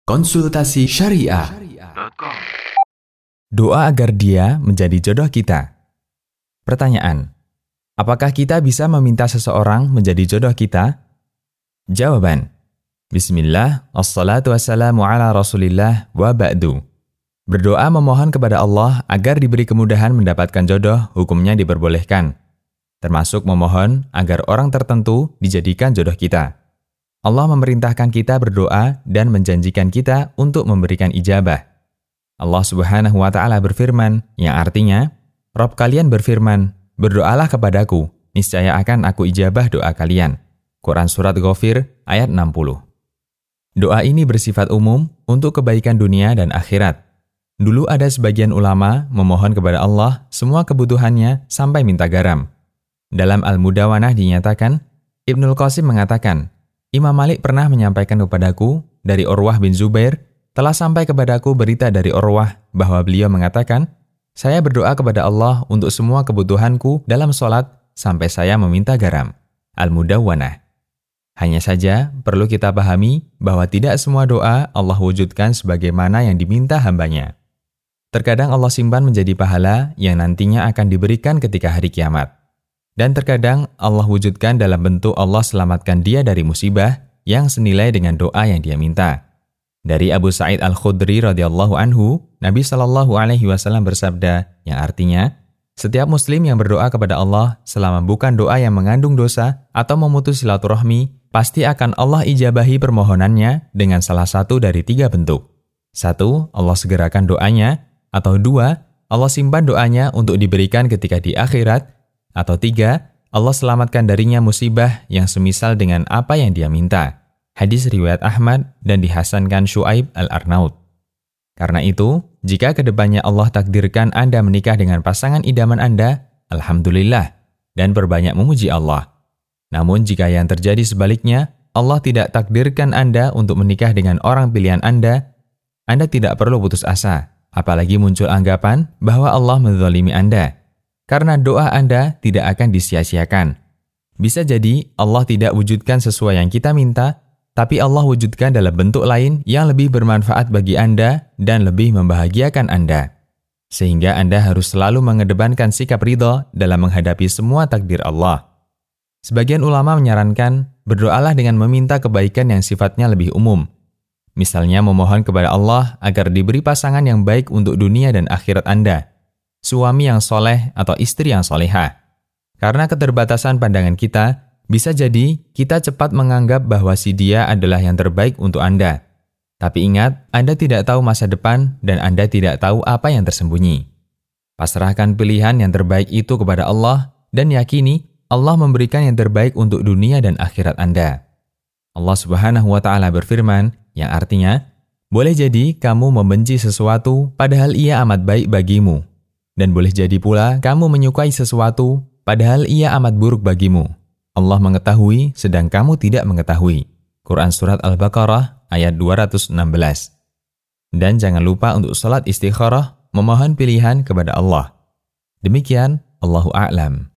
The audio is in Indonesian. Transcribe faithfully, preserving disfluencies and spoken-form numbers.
Konsultasi Syariah. Doa agar dia menjadi jodoh kita. Pertanyaan: apakah kita bisa meminta seseorang menjadi jodoh kita? Jawaban: Bismillah, assalatu wassalamu ala rasulillah wa ba'du. Berdoa memohon kepada Allah agar diberi kemudahan mendapatkan jodoh hukumnya diperbolehkan, termasuk memohon agar orang tertentu dijadikan jodoh kita. Allah memerintahkan kita berdoa dan menjanjikan kita untuk memberikan ijabah. Allah Subhanahu wa Ta'ala berfirman, yang artinya, Rabb kalian berfirman, berdoalah kepadaku, niscaya akan aku ijabah doa kalian. Quran Surat Ghafir ayat enam puluh. Doa ini bersifat umum untuk kebaikan dunia dan akhirat. Dulu ada sebagian ulama memohon kepada Allah semua kebutuhannya sampai minta garam. Dalam Al-Mudawanah dinyatakan, Ibnul Qasim mengatakan, Imam Malik pernah menyampaikan kepadaku dari Urwah bin Zubair, telah sampai kepadaku berita dari Urwah bahwa beliau mengatakan, saya berdoa kepada Allah untuk semua kebutuhanku dalam sholat sampai saya meminta garam. Al-Mudawanah. Hanya saja perlu kita pahami bahwa tidak semua doa Allah wujudkan sebagaimana yang diminta hambanya. Terkadang Allah simpan menjadi pahala yang nantinya akan diberikan ketika hari kiamat. Dan terkadang Allah wujudkan dalam bentuk Allah selamatkan dia dari musibah yang senilai dengan doa yang dia minta. Dari Abu Sa'id Al-Khudri radhiyallahu anhu, Nabi shallallahu alaihi wasallam bersabda, yang artinya, setiap muslim yang berdoa kepada Allah selama bukan doa yang mengandung dosa atau memutus silaturahmi, pasti akan Allah ijabahi permohonannya dengan salah satu dari tiga bentuk. Satu, Allah segerakan doanya, atau dua, Allah simpan doanya untuk diberikan ketika di akhirat, atau tiga, Allah selamatkan darinya musibah yang semisal dengan apa yang dia minta. Hadis riwayat Ahmad dan dihasankan Syuaib Al-Arnaud. Karena itu, jika kedepannya Allah takdirkan Anda menikah dengan pasangan idaman Anda, Alhamdulillah, dan berbanyak memuji Allah. Namun jika yang terjadi sebaliknya, Allah tidak takdirkan Anda untuk menikah dengan orang pilihan Anda, Anda tidak perlu putus asa, apalagi muncul anggapan bahwa Allah menzalimi Anda. Karena doa Anda tidak akan disia-siakan. Bisa jadi Allah tidak wujudkan sesuai yang kita minta, tapi Allah wujudkan dalam bentuk lain yang lebih bermanfaat bagi Anda dan lebih membahagiakan Anda. Sehingga Anda harus selalu mengedepankan sikap ridha dalam menghadapi semua takdir Allah. Sebagian ulama menyarankan, berdoalah dengan meminta kebaikan yang sifatnya lebih umum. Misalnya memohon kepada Allah agar diberi pasangan yang baik untuk dunia dan akhirat Anda. Suami yang soleh atau istri yang solehah. Karena keterbatasan pandangan kita, bisa jadi kita cepat menganggap bahwa si dia adalah yang terbaik untuk Anda. Tapi ingat, Anda tidak tahu masa depan dan Anda tidak tahu apa yang tersembunyi. Pasrahkan pilihan yang terbaik itu kepada Allah dan yakini Allah memberikan yang terbaik untuk dunia dan akhirat Anda. Allah Subhanahu wa Ta'ala berfirman, yang artinya, boleh jadi kamu membenci sesuatu padahal ia amat baik bagimu. Dan boleh jadi pula kamu menyukai sesuatu, padahal ia amat buruk bagimu. Allah mengetahui, sedang kamu tidak mengetahui. Quran Surat Al-Baqarah ayat dua ratus enam belas. Dan jangan lupa untuk salat istikharah, memohon pilihan kepada Allah. Demikian, Allahu a'lam.